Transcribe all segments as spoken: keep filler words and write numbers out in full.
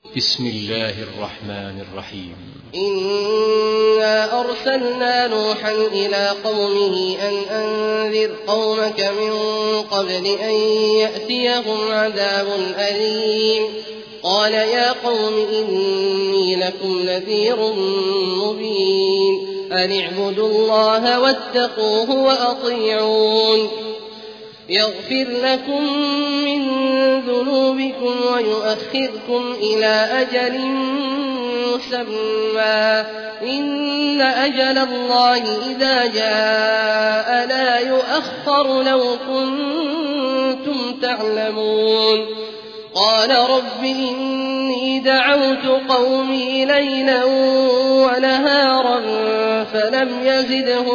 بسم الله الرحمن الرحيم. إنا أرسلنا نوحا إلى قومه أن أنذر قومك من قبل أن يأتيهم عذاب أليم. قال يا قوم إني لكم نذير مبين أن اعبدوا الله واتقوه وأطيعون يغفر لكم من ذنوبكم ويؤخركم إلى أجل مسمى إن أجل الله إذا جاء لا يؤخر لو كنتم تعلمون. قال رب إني دعوت قومي ليلا ونهارا فلم يزدهم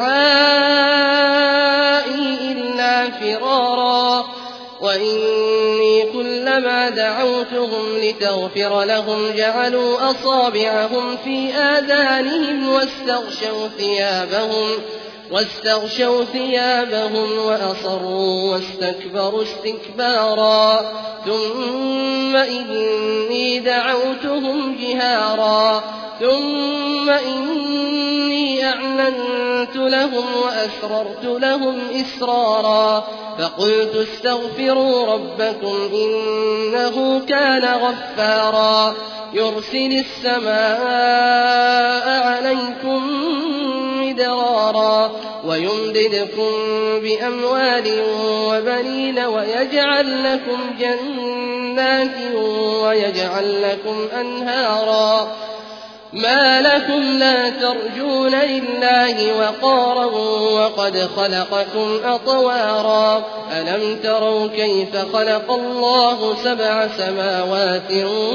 دعائي إلا فرارا وإني كلما دعوتهم لتغفر لهم جعلوا أصابعهم في آذانهم واستغشوا ثيابهم واستغشوا ثيابهم وأصروا واستكبروا استكبارا ثم إني دعوتهم جهارا ثم إني أعلنت لهم وأسررت لهم إسرارا فقلت استغفروا ربكم إنه كان غفارا يرسل السماء عليكم مدرارا ويمددكم بأموال وبنين ويجعل لكم جنات ويجعل لكم أنهارا ما لكم لا ترجون لله وقارا وقد خلقكم أطوارا ألم تروا كيف خلق الله سبع سماوات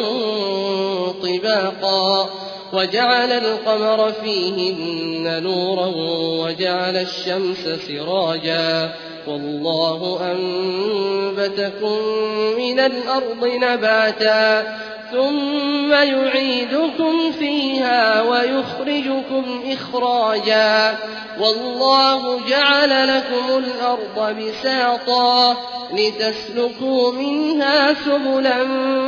طباقا وجعل القمر فيهن نورا وجعل الشمس سراجا والله أنبتكم من الأرض نباتا ثم يعيدكم فيها ويخرجكم إخراجا والله جعل لكم الأرض بساطا لتسلكوا منها سبلا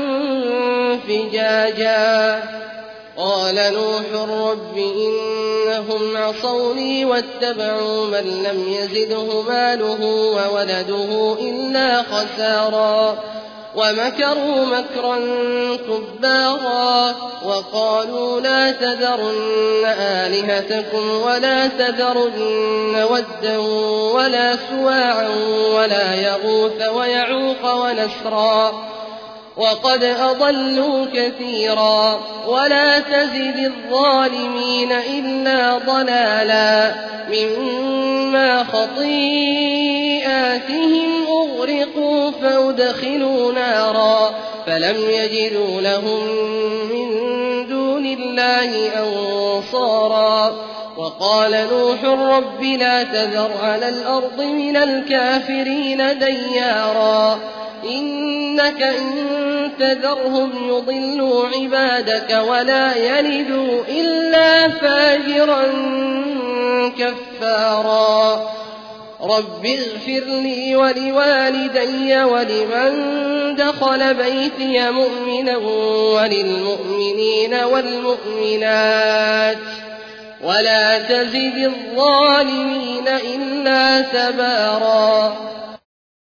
فجاجا. قال نوح رب إنهم عصوني واتبعوا من لم يزده ماله وولده إلا خسارا ومكروا مكرا كبارا وقالوا لا تذرن آلهتكم ولا تذرن ودا ولا سواعا ولا يغوث ويعوق ونسرا وقد أضلوا كثيرا ولا تزد الظالمين إلا ضلالا مما خطيئاتهم أغرقوا فأدخلوا نارا فلم يجدوا لهم من دون الله أنصارا. وقال نوح رب لا تذر على الأرض من الكافرين ديارا إنك إن تذرهم يضلوا عبادك ولا يلدوا إلا فاجرا كفارا. رب اغفر لي ولوالدي ولمن دخل بيتي مؤمنا وللمؤمنين والمؤمنات ولا تزد الظالمين إلا تبارا.